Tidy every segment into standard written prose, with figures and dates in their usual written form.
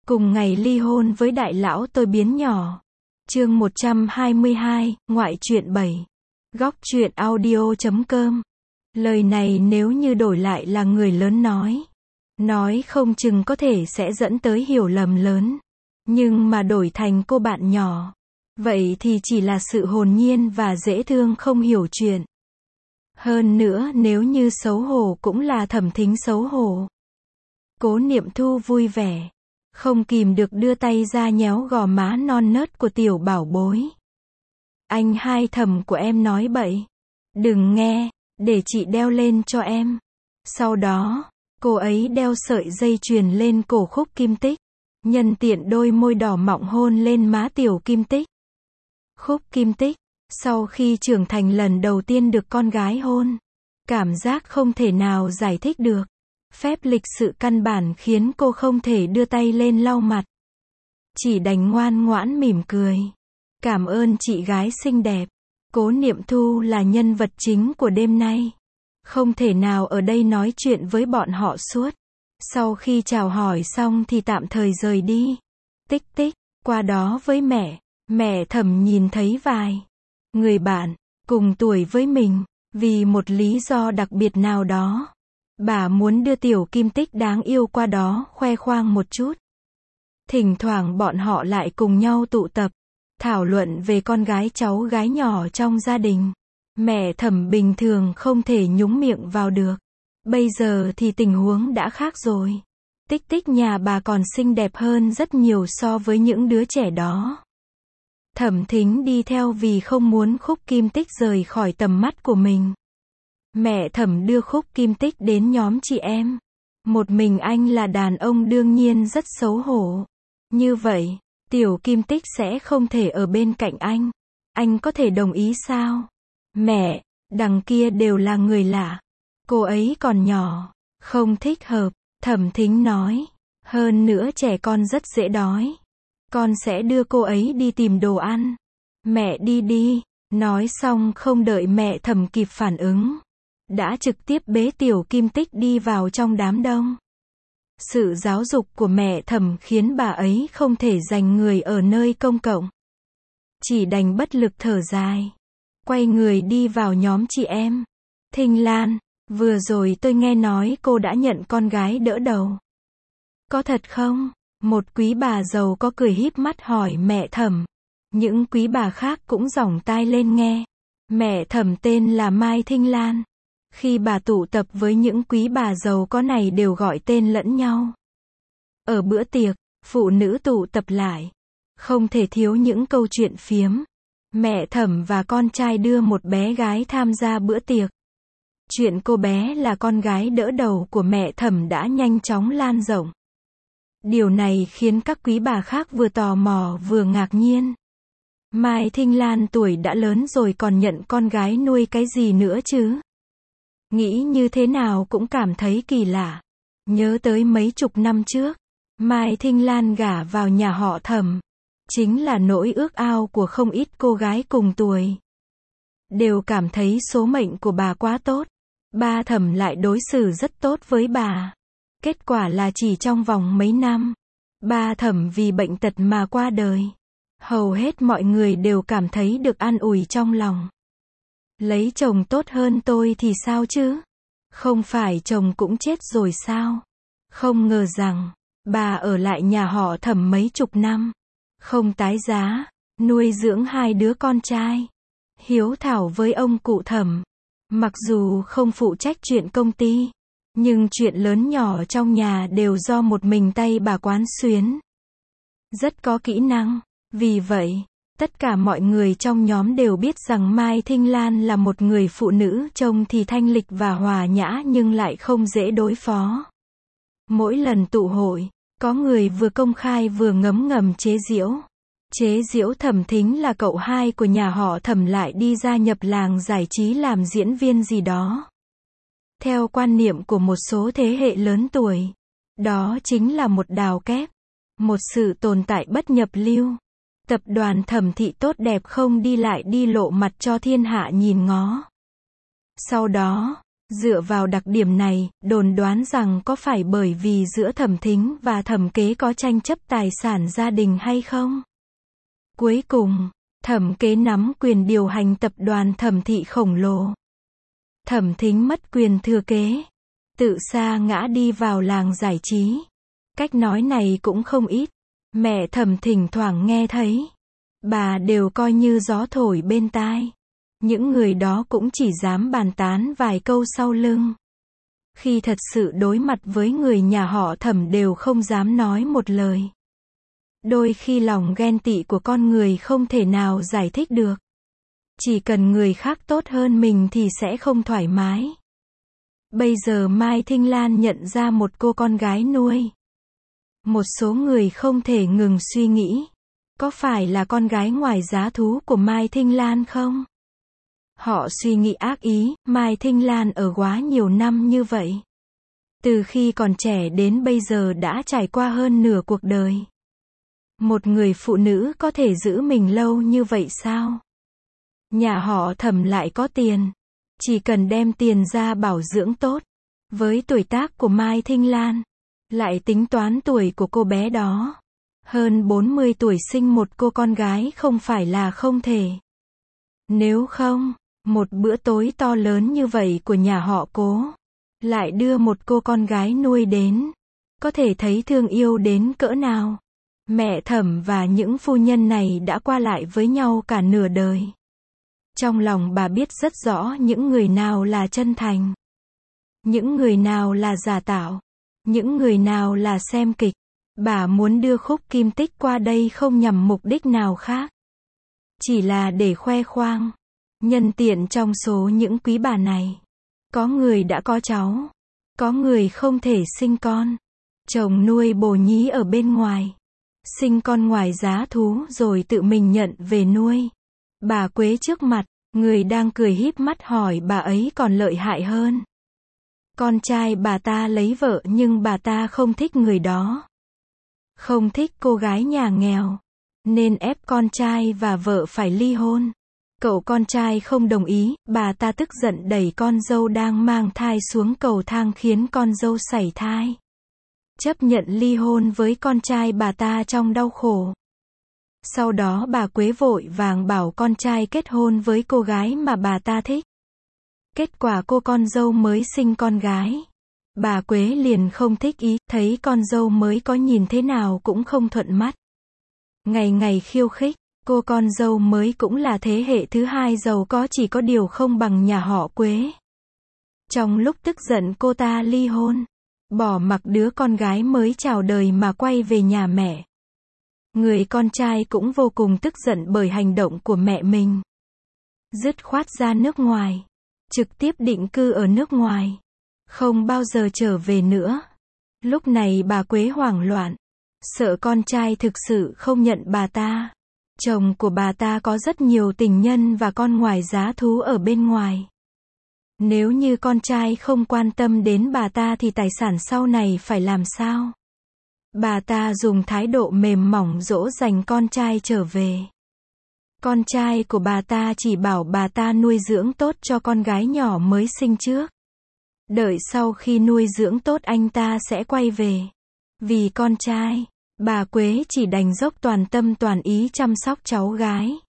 Cùng ngày ly hôn với đại lão tôi biến nhỏ. Chương 122, ngoại truyện 7. Góc truyện audio.com. Lời này nếu như đổi lại là người lớn nói không chừng có thể sẽ dẫn tới hiểu lầm lớn. Nhưng mà đổi thành cô bạn nhỏ, vậy thì chỉ là sự hồn nhiên và dễ thương không hiểu chuyện. Hơn nữa nếu như xấu hổ cũng là Thẩm Thính xấu hổ. Cố Niệm Thu vui vẻ, không kìm được đưa tay ra nhéo gò má non nớt của tiểu bảo bối. Anh hai Thẩm của em nói bậy. Đừng nghe, để chị đeo lên cho em. Sau đó, cô ấy đeo sợi dây chuyền lên cổ Khúc Kim Tích. Nhân tiện đôi môi đỏ mọng hôn lên má tiểu Kim Tích. Khúc Kim Tích, sau khi trưởng thành lần đầu tiên được con gái hôn, cảm giác không thể nào giải thích được. Phép lịch sự căn bản khiến cô không thể đưa tay lên lau mặt. Chỉ đành ngoan ngoãn mỉm cười. Cảm ơn chị gái xinh đẹp. Cố Niệm Thu là nhân vật chính của đêm nay. Không thể nào ở đây nói chuyện với bọn họ suốt. Sau khi chào hỏi xong thì tạm thời rời đi. Tích tích, qua đó với mẹ Thẩm nhìn thấy vài người bạn cùng tuổi với mình, vì một lý do đặc biệt nào đó. Bà muốn đưa tiểu Kim Tích đáng yêu qua đó khoe khoang một chút. Thỉnh thoảng bọn họ lại cùng nhau tụ tập, thảo luận về con gái cháu gái nhỏ trong gia đình. Mẹ Thẩm bình thường không thể nhúng miệng vào được. Bây giờ thì tình huống đã khác rồi. Tích tích nhà bà còn xinh đẹp hơn rất nhiều so với những đứa trẻ đó. Thẩm Thính đi theo vì không muốn Khúc Kim Tích rời khỏi tầm mắt của mình. Mẹ Thẩm đưa Khúc Kim Tích đến nhóm chị em. Một mình anh là đàn ông đương nhiên rất xấu hổ. Như vậy, tiểu Kim Tích sẽ không thể ở bên cạnh anh. Anh có thể đồng ý sao? Mẹ, đằng kia đều là người lạ. Cô ấy còn nhỏ, không thích hợp, Thẩm Thính nói. Hơn nữa trẻ con rất dễ đói. Con sẽ đưa cô ấy đi tìm đồ ăn. Mẹ đi đi. Nói xong không đợi mẹ Thẩm kịp phản ứng, đã trực tiếp bế tiểu Kim Tích đi vào trong đám đông. Sự giáo dục của mẹ Thẩm khiến bà ấy không thể giành người ở nơi công cộng. Chỉ đành bất lực thở dài. Quay người đi vào nhóm chị em. Thinh Lan, vừa rồi tôi nghe nói cô đã nhận con gái đỡ đầu. Có thật không? Một quý bà giàu có cười híp mắt hỏi mẹ Thẩm. Những quý bà khác cũng dỏng tai lên nghe. Mẹ Thẩm tên là Mai Thinh Lan. Khi bà tụ tập với những quý bà giàu có này đều gọi tên lẫn nhau. Ở bữa tiệc, phụ nữ tụ tập lại. Không thể thiếu những câu chuyện phiếm. Mẹ Thẩm và con trai đưa một bé gái tham gia bữa tiệc. Chuyện cô bé là con gái đỡ đầu của mẹ Thẩm đã nhanh chóng lan rộng. Điều này khiến các quý bà khác vừa tò mò vừa ngạc nhiên. Mai Thinh Lan tuổi đã lớn rồi còn nhận con gái nuôi cái gì nữa chứ? Nghĩ như thế nào cũng cảm thấy kỳ lạ. Nhớ tới mấy chục năm trước, Mai Thinh Lan gả vào nhà họ Thẩm. Chính là nỗi ước ao của không ít cô gái cùng tuổi. Đều cảm thấy số mệnh của bà quá tốt. Ba Thẩm lại đối xử rất tốt với bà. Kết quả là chỉ trong vòng mấy năm, ba Thẩm vì bệnh tật mà qua đời. Hầu hết mọi người đều cảm thấy được an ủi trong lòng. Lấy chồng tốt hơn tôi thì sao chứ? Không phải chồng cũng chết rồi sao? Không ngờ rằng, bà ở lại nhà họ Thẩm mấy chục năm. Không tái giá, nuôi dưỡng hai đứa con trai. Hiếu thảo với ông cụ Thẩm. Mặc dù không phụ trách chuyện công ty, nhưng chuyện lớn nhỏ trong nhà đều do một mình tay bà quán xuyến. Rất có kỹ năng. Vì vậy, tất cả mọi người trong nhóm đều biết rằng Mai Thinh Lan là một người phụ nữ trông thì thanh lịch và hòa nhã nhưng lại không dễ đối phó. Mỗi lần tụ hội, có người vừa công khai vừa ngấm ngầm chế giễu. Chế giễu Thẩm Thính là cậu hai của nhà họ Thẩm lại đi gia nhập làng giải trí làm diễn viên gì đó. Theo quan niệm của một số thế hệ lớn tuổi, đó chính là một đào kép, một sự tồn tại bất nhập lưu. Tập đoàn Thẩm thị tốt đẹp không đi lại đi lộ mặt cho thiên hạ nhìn ngó. Sau đó, Dựa vào đặc điểm này, đồn đoán rằng có phải bởi vì giữa Thẩm Thính và Thẩm Kế có tranh chấp tài sản gia đình hay không? Cuối cùng, Thẩm Kế nắm quyền điều hành tập đoàn Thẩm thị khổng lồ. Thẩm Thính mất quyền thừa kế, tự sa ngã đi vào làng giải trí. Cách nói này cũng không ít. Mẹ Thẩm thỉnh thoảng nghe thấy, bà đều coi như gió thổi bên tai. Những người đó cũng chỉ dám bàn tán vài câu sau lưng. Khi thật sự đối mặt với người nhà họ Thẩm đều không dám nói một lời. Đôi khi lòng ghen tị của con người không thể nào giải thích được. Chỉ cần người khác tốt hơn mình thì sẽ không thoải mái. Bây giờ Mai Thinh Lan nhận ra một cô con gái nuôi. Một số người không thể ngừng suy nghĩ, có phải là con gái ngoài giá thú của Mai Thinh Lan không? Họ suy nghĩ ác ý, Mai Thinh Lan ở quá nhiều năm như vậy. Từ khi còn trẻ đến bây giờ đã trải qua hơn nửa cuộc đời. Một người phụ nữ có thể giữ mình lâu như vậy sao? Nhà họ Thẩm lại có tiền. Chỉ cần đem tiền ra bảo dưỡng tốt. Với tuổi tác của Mai Thinh Lan, lại tính toán tuổi của cô bé đó. Hơn 40 tuổi sinh một cô con gái không phải là không thể. Nếu không, một bữa tối to lớn như vậy của nhà họ Cố, lại đưa một cô con gái nuôi đến, có thể thấy thương yêu đến cỡ nào. Mẹ Thẩm và những phu nhân này đã qua lại với nhau cả nửa đời. Trong lòng bà biết rất rõ những người nào là chân thành, những người nào là giả tạo, những người nào là xem kịch. Bà muốn đưa Khúc Kim Tích qua đây không nhằm mục đích nào khác, chỉ là để khoe khoang. Nhân tiện trong số những quý bà này, có người đã có cháu, có người không thể sinh con. Chồng nuôi bồ nhí ở bên ngoài, sinh con ngoài giá thú rồi tự mình nhận về nuôi. Bà Quế trước mặt, người đang cười híp mắt hỏi bà ấy còn lợi hại hơn. Con trai bà ta lấy vợ nhưng bà ta không thích người đó. Không thích cô gái nhà nghèo, nên ép con trai và vợ phải ly hôn. Cậu con trai không đồng ý, bà ta tức giận đẩy con dâu đang mang thai xuống cầu thang khiến con dâu sảy thai. Chấp nhận ly hôn với con trai bà ta trong đau khổ. Sau đó bà Quế vội vàng bảo con trai kết hôn với cô gái mà bà ta thích. Kết quả cô con dâu mới sinh con gái. Bà Quế liền không thích ý, thấy con dâu mới có nhìn thế nào cũng không thuận mắt. Ngày ngày khiêu khích, cô con dâu mới cũng là thế hệ thứ hai giàu có, chỉ có điều không bằng nhà họ Quế. Trong lúc tức giận cô ta ly hôn, bỏ mặc đứa con gái mới chào đời mà quay về nhà mẹ. Người con trai cũng vô cùng tức giận bởi hành động của mẹ mình. Dứt khoát ra nước ngoài, trực tiếp định cư ở nước ngoài, không bao giờ trở về nữa. Lúc này bà Quế hoảng loạn, sợ con trai thực sự không nhận bà ta. Chồng của bà ta có rất nhiều tình nhân và con ngoài giá thú ở bên ngoài. Nếu như con trai không quan tâm đến bà ta thì tài sản sau này phải làm sao? Bà ta dùng thái độ mềm mỏng dỗ dành con trai trở về. Con trai của bà ta chỉ bảo bà ta nuôi dưỡng tốt cho con gái nhỏ mới sinh trước. Đợi sau khi nuôi dưỡng tốt anh ta sẽ quay về. Vì con trai, bà Quế chỉ đành dốc toàn tâm toàn ý chăm sóc cháu gái.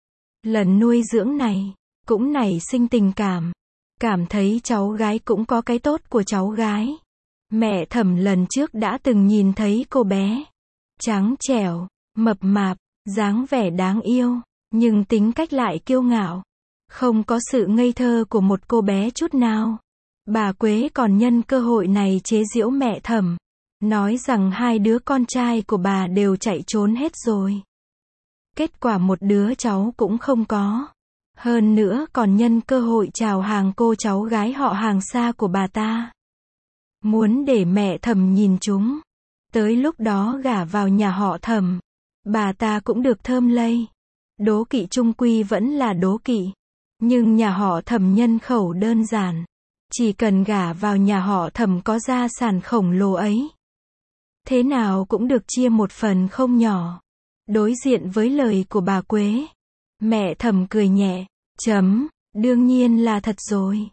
Lần nuôi dưỡng này, cũng nảy sinh tình cảm. Cảm thấy cháu gái cũng có cái tốt của cháu gái. Mẹ Thẩm lần trước đã từng nhìn thấy cô bé. Trắng trẻo, mập mạp, dáng vẻ đáng yêu, nhưng tính cách lại kiêu ngạo. Không có sự ngây thơ của một cô bé chút nào. Bà Quế còn nhân cơ hội này chế giễu mẹ Thẩm. Nói rằng hai đứa con trai của bà đều chạy trốn hết rồi. Kết quả một đứa cháu cũng không có. Hơn nữa còn nhân cơ hội chào hàng cô cháu gái họ hàng xa của bà ta. Muốn để mẹ Thẩm nhìn chúng. Tới lúc đó gả vào nhà họ Thẩm, bà ta cũng được thơm lây. Đố kỵ chung quy vẫn là đố kỵ. Nhưng nhà họ Thẩm nhân khẩu đơn giản. Chỉ cần gả vào nhà họ Thẩm có gia sản khổng lồ ấy, thế nào cũng được chia một phần không nhỏ. Đối diện với lời của bà Quế, mẹ Thẩm cười nhẹ, đương nhiên là thật rồi.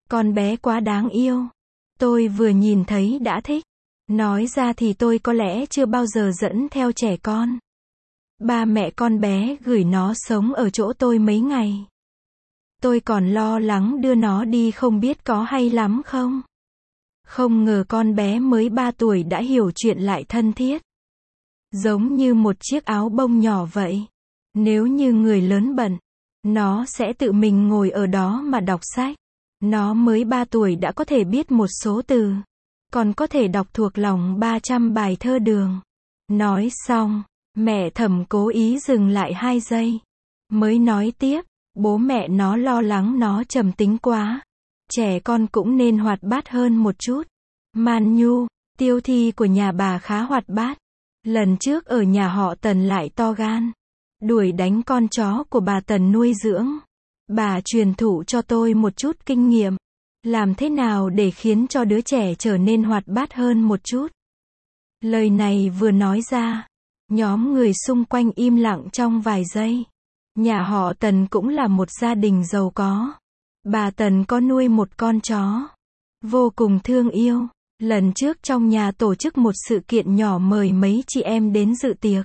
Con bé quá đáng yêu. Tôi vừa nhìn thấy đã thích. Nói ra thì tôi có lẽ chưa bao giờ dẫn theo trẻ con. Ba mẹ con bé gửi nó sống ở chỗ tôi mấy ngày. Tôi còn lo lắng đưa nó đi không biết có hay lắm không. Không ngờ con bé mới 3 tuổi đã hiểu chuyện lại thân thiết. Giống như một chiếc áo bông nhỏ vậy. Nếu như người lớn bận, nó sẽ tự mình ngồi ở đó mà đọc sách. Nó mới 3 tuổi đã có thể biết một số từ. Còn có thể đọc thuộc lòng 300 bài thơ Đường. Nói xong, mẹ Thẩm cố ý dừng lại 2 giây. Mới nói tiếp, bố mẹ nó lo lắng nó trầm tính quá. Trẻ con cũng nên hoạt bát hơn một chút. Man Nhu, Tiêu Thi của nhà bà khá hoạt bát. Lần trước ở nhà họ Tần lại to gan. Đuổi đánh con chó của bà Tần nuôi dưỡng. Bà truyền thụ cho tôi một chút kinh nghiệm. Làm thế nào để khiến cho đứa trẻ trở nên hoạt bát hơn một chút. Lời này vừa nói ra, nhóm người xung quanh im lặng trong vài giây. Nhà họ Tần cũng là một gia đình giàu có. Bà Tần có nuôi một con chó. Vô cùng thương yêu. Lần trước trong nhà tổ chức một sự kiện nhỏ mời mấy chị em đến dự tiệc.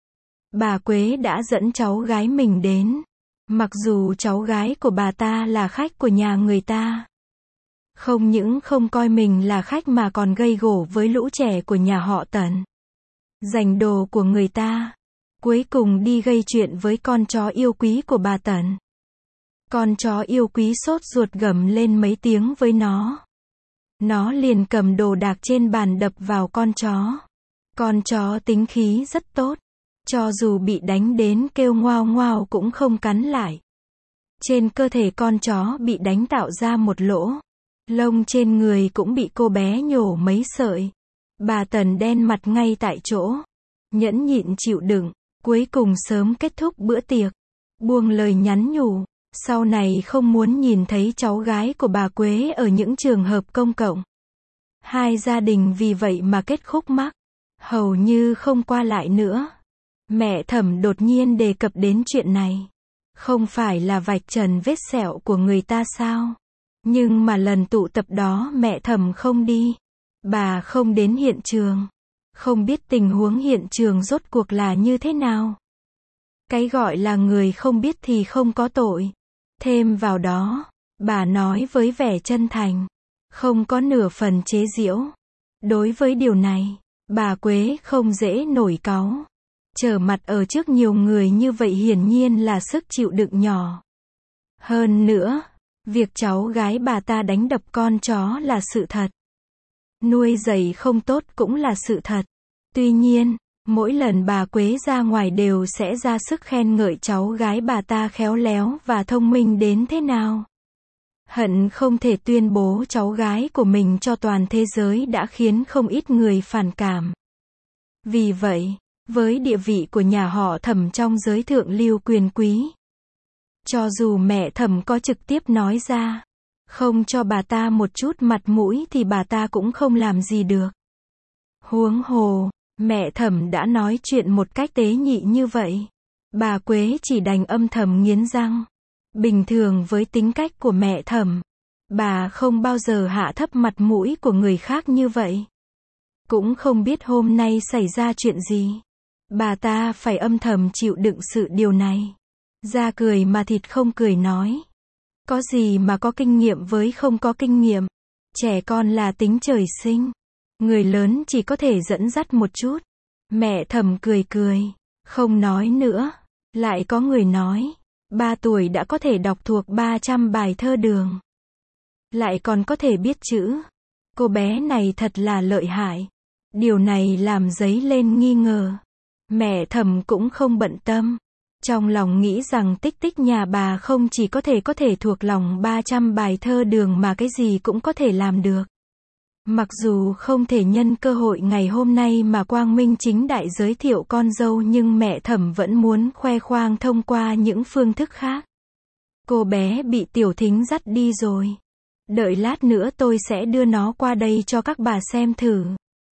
Bà Quế đã dẫn cháu gái mình đến. Mặc dù cháu gái của bà ta là khách của nhà người ta. Không những không coi mình là khách mà còn gây gổ với lũ trẻ của nhà họ Tần. Giành đồ của người ta. Cuối cùng đi gây chuyện với con chó yêu quý của bà Tần. Con chó yêu quý sốt ruột gầm lên mấy tiếng với nó. Nó liền cầm đồ đạc trên bàn đập vào con chó. Con chó tính khí rất tốt. Cho dù bị đánh đến kêu ngoao ngoao cũng không cắn lại. Trên cơ thể con chó bị đánh tạo ra một lỗ. Lông trên người cũng bị cô bé nhổ mấy sợi. Bà Tần đen mặt ngay tại chỗ. Nhẫn nhịn chịu đựng. Cuối cùng sớm kết thúc bữa tiệc. Buông lời nhắn nhủ. Sau này không muốn nhìn thấy cháu gái của bà Quế ở những trường hợp công cộng. Hai gia đình vì vậy mà kết khúc mắc. Hầu như không qua lại nữa. Mẹ Thẩm đột nhiên đề cập đến chuyện này. Không phải là vạch trần vết sẹo của người ta sao? Nhưng mà lần tụ tập đó mẹ Thẩm không đi. Bà không đến hiện trường. Không biết tình huống hiện trường rốt cuộc là như thế nào. Cái gọi là người không biết thì không có tội. Thêm vào đó, bà nói với vẻ chân thành. Không có nửa phần chế giễu. Đối với điều này, bà Quế không dễ nổi cáu. Trở mặt ở trước nhiều người như vậy hiển nhiên là sức chịu đựng nhỏ. Hơn nữa, việc cháu gái bà ta đánh đập con chó là sự thật. Nuôi dạy không tốt cũng là sự thật. Tuy nhiên, mỗi lần bà Quế ra ngoài đều sẽ ra sức khen ngợi cháu gái bà ta khéo léo và thông minh đến thế nào. Hận không thể tuyên bố cháu gái của mình cho toàn thế giới đã khiến không ít người phản cảm. Vì vậy, với địa vị của nhà họ Thẩm trong giới thượng lưu quyền quý, cho dù mẹ Thẩm có trực tiếp nói ra, không cho bà ta một chút mặt mũi thì bà ta cũng không làm gì được. Huống hồ, mẹ Thẩm đã nói chuyện một cách tế nhị như vậy. Bà Quế chỉ đành âm thầm nghiến răng. Bình thường với tính cách của mẹ Thẩm, bà không bao giờ hạ thấp mặt mũi của người khác như vậy. Cũng không biết hôm nay xảy ra chuyện gì. Bà ta phải âm thầm chịu đựng sự điều này. Da cười mà thịt không cười nói. Có gì mà có kinh nghiệm với không có kinh nghiệm. Trẻ con là tính trời sinh. Người lớn chỉ có thể dẫn dắt một chút. Mẹ Thẩm cười cười. Không nói nữa. Lại có người nói. 3 tuổi đã có thể đọc thuộc 300 bài thơ Đường. Lại còn có thể biết chữ. Cô bé này thật là lợi hại. Điều này làm dấy lên nghi ngờ. Mẹ Thẩm cũng không bận tâm. Trong lòng nghĩ rằng Tích Tích nhà bà không chỉ có thể thuộc lòng 300 bài thơ Đường mà cái gì cũng có thể làm được. Mặc dù không thể nhân cơ hội ngày hôm nay mà quang minh chính đại giới thiệu con dâu nhưng mẹ Thẩm vẫn muốn khoe khoang thông qua những phương thức khác. Cô bé bị Tiểu Thính dắt đi rồi. Đợi lát nữa tôi sẽ đưa nó qua đây cho các bà xem thử.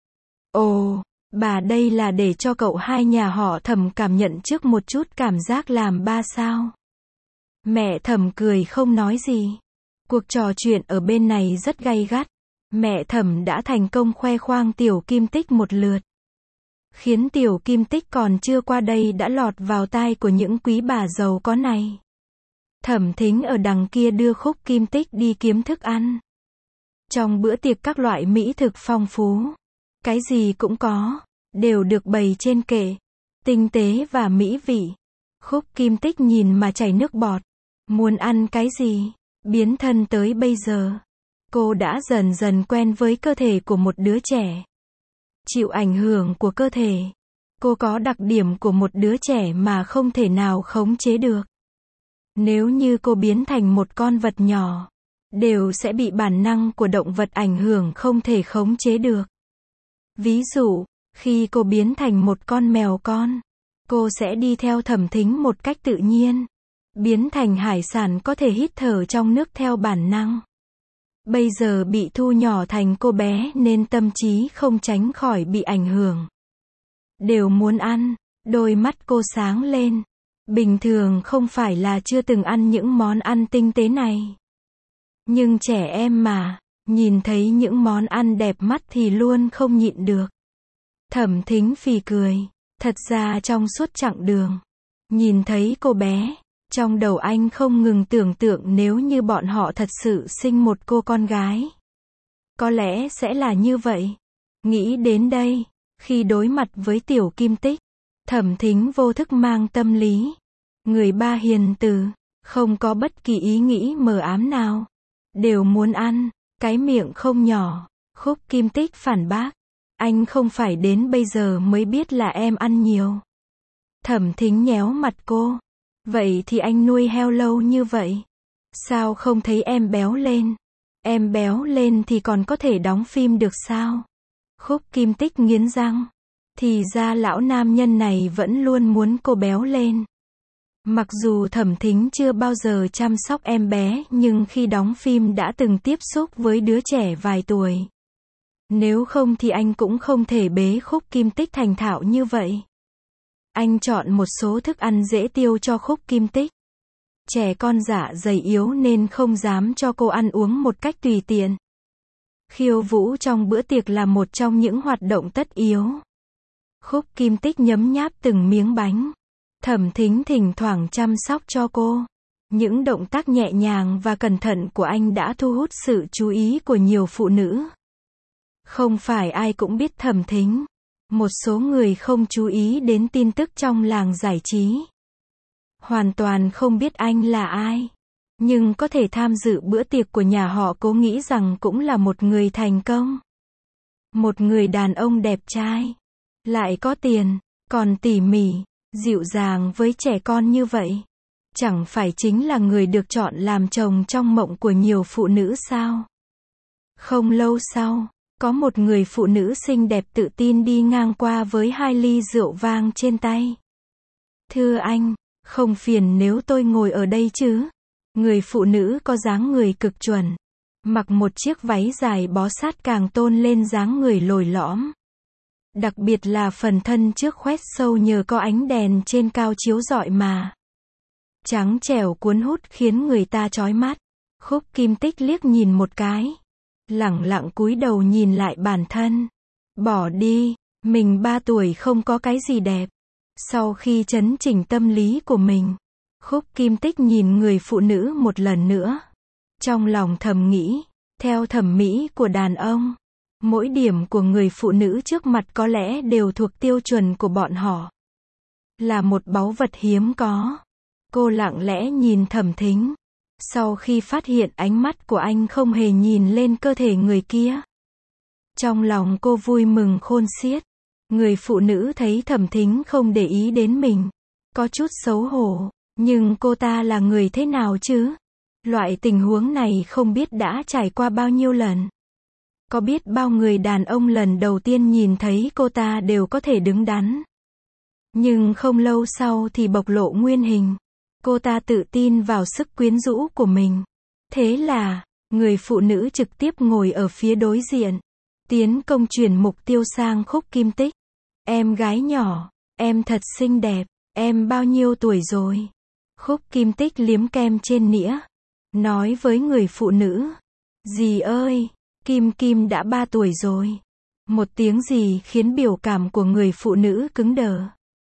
Ồ, bà đây là để cho cậu hai nhà họ Thẩm cảm nhận trước một chút cảm giác làm ba sao? Mẹ Thẩm cười không nói gì. Cuộc trò chuyện ở bên này rất gay gắt. Mẹ Thẩm đã thành công khoe khoang Tiểu Kim Tích một lượt. Khiến Tiểu Kim Tích còn chưa qua đây đã lọt vào tai của những quý bà giàu có này. Thẩm Thính ở đằng kia đưa Khúc Kim Tích đi kiếm thức ăn. Trong bữa tiệc các loại mỹ thực phong phú. Cái gì cũng có. Đều được bày trên kệ. Tinh tế và mỹ vị. Khúc Kim Tích nhìn mà chảy nước bọt. Muốn ăn cái gì? Biến thân tới bây giờ. Cô đã dần dần quen với cơ thể của một đứa trẻ. Chịu ảnh hưởng của cơ thể. Cô có đặc điểm của một đứa trẻ mà không thể nào khống chế được. Nếu như cô biến thành một con vật nhỏ, đều sẽ bị bản năng của động vật ảnh hưởng không thể khống chế được. Ví dụ, khi cô biến thành một con mèo con, cô sẽ đi theo Thẩm Thính một cách tự nhiên. Biến thành hải sản có thể hít thở trong nước theo bản năng. Bây giờ bị thu nhỏ thành cô bé nên tâm trí không tránh khỏi bị ảnh hưởng. Đều muốn ăn, đôi mắt cô sáng lên. Bình thường không phải là chưa từng ăn những món ăn tinh tế này. Nhưng trẻ em mà, nhìn thấy những món ăn đẹp mắt thì luôn không nhịn được. Thẩm Thính phì cười. Thật ra trong suốt chặng đường, nhìn thấy cô bé, trong đầu anh không ngừng tưởng tượng nếu như bọn họ thật sự sinh một cô con gái. Có lẽ sẽ là như vậy. Nghĩ đến đây, khi đối mặt với Tiểu Kim Tích, Thẩm Thính vô thức mang tâm lý. Người ba hiền từ, không có bất kỳ ý nghĩ mờ ám nào. Đều muốn ăn, cái miệng không nhỏ. Khúc Kim Tích phản bác. Anh không phải đến bây giờ mới biết là em ăn nhiều. Thẩm Thính nhéo mặt cô. Vậy thì anh nuôi heo lâu như vậy. Sao không thấy em béo lên? Em béo lên thì còn có thể đóng phim được sao? Khúc Kim Tích nghiến răng. Thì ra lão nam nhân này vẫn luôn muốn cô béo lên. Mặc dù Thẩm Thính chưa bao giờ chăm sóc em bé nhưng khi đóng phim đã từng tiếp xúc với đứa trẻ vài tuổi. Nếu không thì anh cũng không thể bế Khúc Kim Tích thành thạo như vậy. Anh chọn một số thức ăn dễ tiêu cho Khúc Kim Tích. Trẻ con dạ dày yếu nên không dám cho cô ăn uống một cách tùy tiện. Khiêu vũ trong bữa tiệc là một trong những hoạt động tất yếu. Khúc Kim Tích nhấm nháp từng miếng bánh. Thẩm Thính thỉnh thoảng chăm sóc cho cô. Những động tác nhẹ nhàng và cẩn thận của anh đã thu hút sự chú ý của nhiều phụ nữ. Không phải ai cũng biết Thẩm Thính. Một số người không chú ý đến tin tức trong làng giải trí. Hoàn toàn không biết anh là ai. Nhưng có thể tham dự bữa tiệc của nhà họ Cố nghĩ rằng cũng là một người thành công. Một người đàn ông đẹp trai. Lại có tiền, còn tỉ mỉ, dịu dàng với trẻ con như vậy. Chẳng phải chính là người được chọn làm chồng trong mộng của nhiều phụ nữ sao? Không lâu sau, có một người phụ nữ xinh đẹp tự tin đi ngang qua với 2 ly rượu vang trên tay. Thưa anh, không phiền nếu tôi ngồi ở đây chứ? Người phụ nữ có dáng người cực chuẩn. Mặc một chiếc váy dài bó sát càng tôn lên dáng người lồi lõm. Đặc biệt là phần thân trước khoét sâu nhờ có ánh đèn trên cao chiếu rọi mà. Trắng trẻo cuốn hút khiến người ta chói mắt. Khúc Kim Tích liếc nhìn một cái. Lẳng lặng cúi đầu nhìn lại bản thân. Bỏ đi, mình 3 tuổi không có cái gì đẹp. Sau khi chấn chỉnh tâm lý của mình, Khúc Kim Tích nhìn người phụ nữ một lần nữa. Trong lòng thầm nghĩ, theo thẩm mỹ của đàn ông, mỗi điểm của người phụ nữ trước mặt có lẽ đều thuộc tiêu chuẩn của bọn họ. Là một báu vật hiếm có. Cô lặng lẽ nhìn Thẩm Thính. Sau khi phát hiện ánh mắt của anh không hề nhìn lên cơ thể người kia. Trong lòng cô vui mừng khôn xiết. Người phụ nữ thấy Thẩm Thính không để ý đến mình. Có chút xấu hổ. Nhưng cô ta là người thế nào chứ? Loại tình huống này không biết đã trải qua bao nhiêu lần. Có biết bao người đàn ông lần đầu tiên nhìn thấy cô ta đều có thể đứng đắn. Nhưng không lâu sau thì bộc lộ nguyên hình. Cô ta tự tin vào sức quyến rũ của mình. Thế là, người phụ nữ trực tiếp ngồi ở phía đối diện. Tiến công chuyển mục tiêu sang Khúc Kim Tích. Em gái nhỏ, em thật xinh đẹp, em bao nhiêu tuổi rồi? Khúc Kim Tích liếm kem trên nĩa. nói với người phụ nữ. Dì ơi, Kim Kim đã 3 tuổi rồi. Một tiếng dì khiến biểu cảm của người phụ nữ cứng đờ.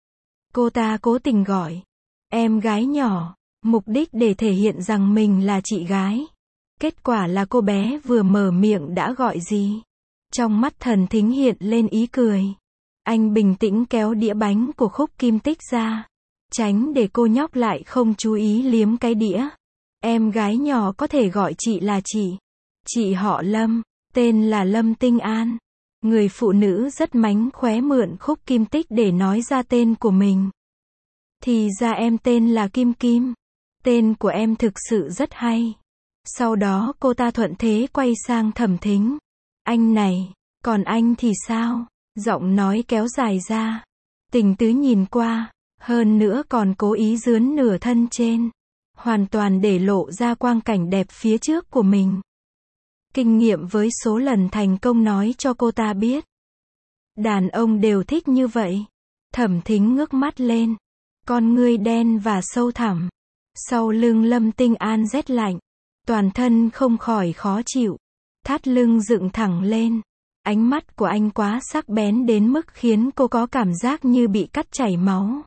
Cô ta cố tình gọi em gái nhỏ, mục đích để thể hiện rằng mình là chị gái. Kết quả là cô bé vừa mở miệng đã gọi dì. Trong mắt Thần Thính hiện lên ý cười. Anh bình tĩnh kéo đĩa bánh của Khúc Kim Tích ra, tránh để cô nhóc lại không chú ý liếm cái đĩa. Em gái nhỏ có thể gọi chị là chị. Chị họ Lâm, tên là Lâm Tinh An. Người phụ nữ rất mánh khóe mượn Khúc Kim Tích để nói ra tên của mình. Thì ra em tên là Kim Kim. Tên của em thực sự rất hay. Sau đó cô ta thuận thế quay sang Thẩm Thính. Anh này, còn anh thì sao? Giọng nói kéo dài ra. Tình tứ nhìn qua, hơn nữa còn cố ý dướn nửa thân trên. Hoàn toàn để lộ ra quang cảnh đẹp phía trước của mình. Kinh nghiệm với số lần thành công nói cho cô ta biết. Đàn ông đều thích như vậy. Thẩm Thính ngước mắt lên. Con ngươi đen và sâu thẳm. Sau lưng Lâm Tinh An rét lạnh. Toàn thân không khỏi khó chịu. Thắt lưng dựng thẳng lên. Ánh mắt của anh quá sắc bén đến mức khiến cô có cảm giác như bị cắt chảy máu.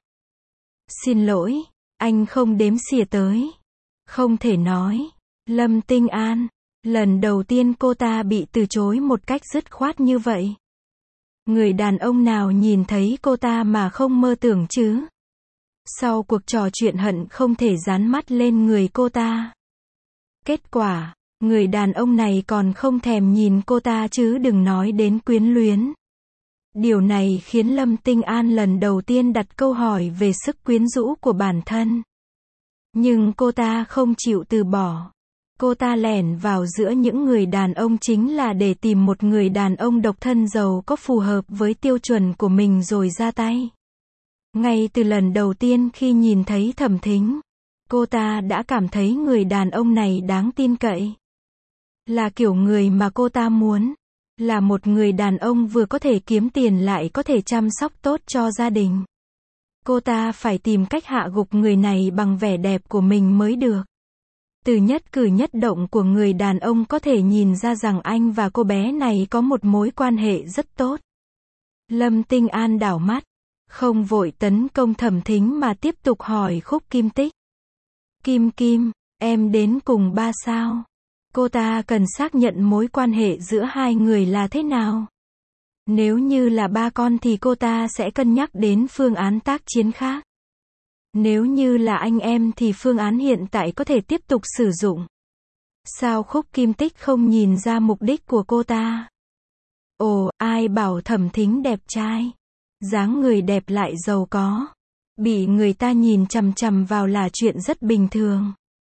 Xin lỗi, anh không đếm xỉa tới. Không thể nói. Lâm Tinh An. Lần đầu tiên cô ta bị từ chối một cách dứt khoát như vậy. Người đàn ông nào nhìn thấy cô ta mà không mơ tưởng chứ? Sau cuộc trò chuyện hận không thể dán mắt lên người cô ta. Kết quả, người đàn ông này còn không thèm nhìn cô ta chứ đừng nói đến quyến luyến. Điều này khiến Lâm Tinh An lần đầu tiên đặt câu hỏi về sức quyến rũ của bản thân. Nhưng cô ta không chịu từ bỏ. Cô ta lẻn vào giữa những người đàn ông chính là để tìm một người đàn ông độc thân giàu có phù hợp với tiêu chuẩn của mình rồi ra tay. Ngay từ lần đầu tiên khi nhìn thấy Thẩm Thính, cô ta đã cảm thấy người đàn ông này đáng tin cậy. Là kiểu người mà cô ta muốn. Là một người đàn ông vừa có thể kiếm tiền lại có thể chăm sóc tốt cho gia đình. Cô ta phải tìm cách hạ gục người này bằng vẻ đẹp của mình mới được. Từ nhất cử nhất động của người đàn ông có thể nhìn ra rằng anh và cô bé này có một mối quan hệ rất tốt. Lâm Tinh An đảo mắt, không vội tấn công Thẩm Thính mà tiếp tục hỏi Khúc Kim Tích. Kim Kim, em đến cùng ba sao? Cô ta cần xác nhận mối quan hệ giữa hai người là thế nào. Nếu như là ba con thì cô ta sẽ cân nhắc đến phương án tác chiến khác. Nếu như là anh em thì phương án hiện tại có thể tiếp tục sử dụng. Sao Khúc Kim Tích không nhìn ra mục đích của cô ta? Ồ, ai bảo Thẩm Thính đẹp trai, dáng người đẹp lại giàu có. Bị người ta nhìn chằm chằm vào là chuyện rất bình thường.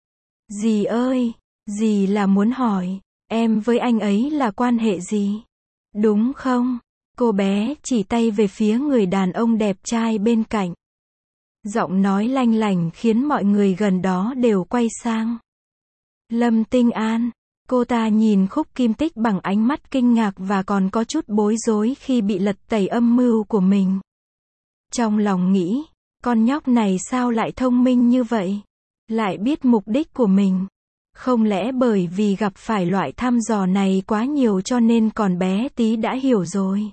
Dì ơi, dì là muốn hỏi, em với anh ấy là quan hệ gì? Đúng không? Cô bé chỉ tay về phía người đàn ông đẹp trai bên cạnh. Giọng nói lanh lảnh khiến mọi người gần đó đều quay sang. Lâm Tinh An, cô ta nhìn Khúc Kim Tích bằng ánh mắt kinh ngạc và còn có chút bối rối khi bị lật tẩy âm mưu của mình. Trong lòng nghĩ, con nhóc này sao lại thông minh như vậy? Lại biết mục đích của mình. Không lẽ bởi vì gặp phải loại thăm dò này quá nhiều cho nên còn bé tí đã hiểu rồi.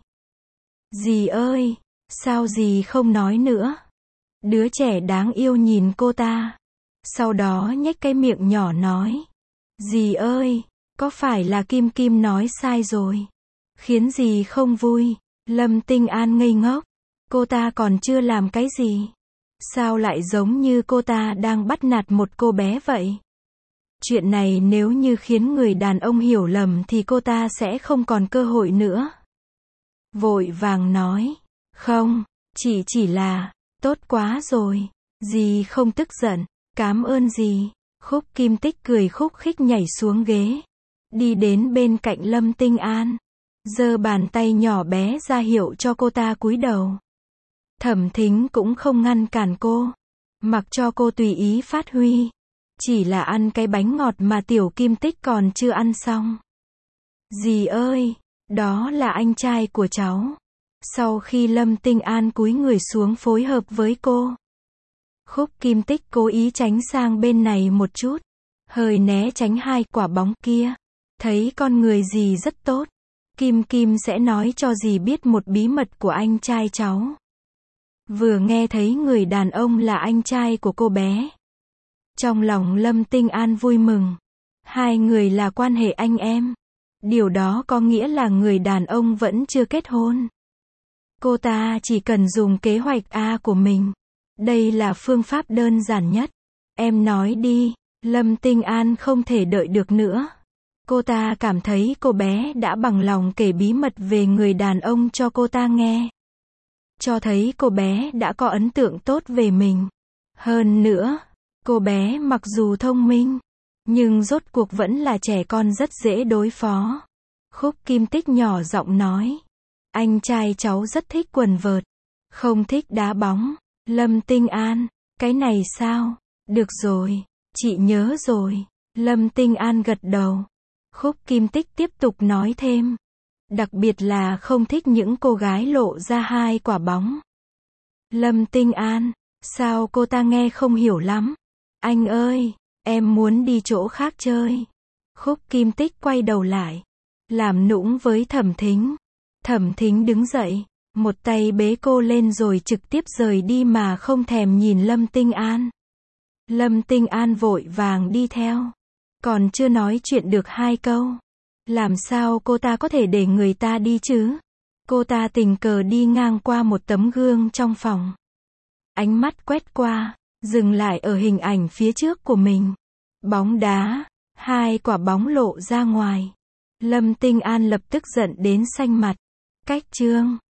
Dì ơi, sao dì không nói nữa? Đứa trẻ đáng yêu nhìn cô ta. Sau đó nhếch cái miệng nhỏ nói. Dì ơi, có phải là Kim Kim nói sai rồi? Khiến dì không vui. Lâm Tinh An ngây ngốc. Cô ta còn chưa làm cái gì. Sao lại giống như cô ta đang bắt nạt một cô bé vậy? Chuyện này nếu như khiến người đàn ông hiểu lầm thì cô ta sẽ không còn cơ hội nữa. Vội vàng nói. Không, chỉ là, tốt quá rồi. Dì không tức giận. Cám ơn dì. Khúc Kim Tích cười khúc khích nhảy xuống ghế. Đi đến bên cạnh Lâm Tinh An. Giơ bàn tay nhỏ bé ra hiệu cho cô ta cúi đầu. Thẩm Thính cũng không ngăn cản cô. Mặc cho cô tùy ý phát huy. Chỉ là ăn cái bánh ngọt mà Tiểu Kim Tích còn chưa ăn xong. Dì ơi, đó là anh trai của cháu. Sau khi Lâm Tinh An cúi người xuống phối hợp với cô, Khúc Kim Tích cố ý tránh sang bên này một chút. hơi né tránh hai quả bóng kia. Thấy con người dì rất tốt. Kim Kim sẽ nói cho dì biết một bí mật của anh trai cháu. Vừa nghe thấy người đàn ông là anh trai của cô bé. Trong lòng Lâm Tinh An vui mừng. Hai người là quan hệ anh em. Điều đó có nghĩa là người đàn ông vẫn chưa kết hôn. Cô ta chỉ cần dùng kế hoạch A của mình. Đây là phương pháp đơn giản nhất. Em nói đi. Lâm Tinh An không thể đợi được nữa. Cô ta cảm thấy cô bé đã bằng lòng kể bí mật về người đàn ông cho cô ta nghe. Cho thấy cô bé đã có ấn tượng tốt về mình. Hơn nữa, cô bé mặc dù thông minh, nhưng rốt cuộc vẫn là trẻ con rất dễ đối phó. Khúc Kim Tích nhỏ giọng nói. Anh trai cháu rất thích quần vợt. Không thích đá bóng. Lâm Tinh An. Cái này sao? Được rồi. Chị nhớ rồi. Lâm Tinh An gật đầu. Khúc Kim Tích tiếp tục nói thêm. Đặc biệt là không thích những cô gái lộ ra hai quả bóng. Lâm Tinh An. Sao cô ta nghe không hiểu lắm? Anh ơi, em muốn đi chỗ khác chơi. Khúc Kim Tích quay đầu lại. Làm nũng với Thẩm Thính. Thẩm Thính đứng dậy. Một tay bế cô lên rồi trực tiếp rời đi mà không thèm nhìn Lâm Tinh An. Lâm Tinh An vội vàng đi theo. Còn chưa nói chuyện được hai câu. Làm sao cô ta có thể để người ta đi chứ? Cô ta tình cờ đi ngang qua một tấm gương trong phòng. Ánh mắt quét qua, dừng lại ở hình ảnh phía trước của mình. Bóng đá, hai quả bóng lộ ra ngoài. Lâm Tinh An lập tức giận đến xanh mặt. Cách chương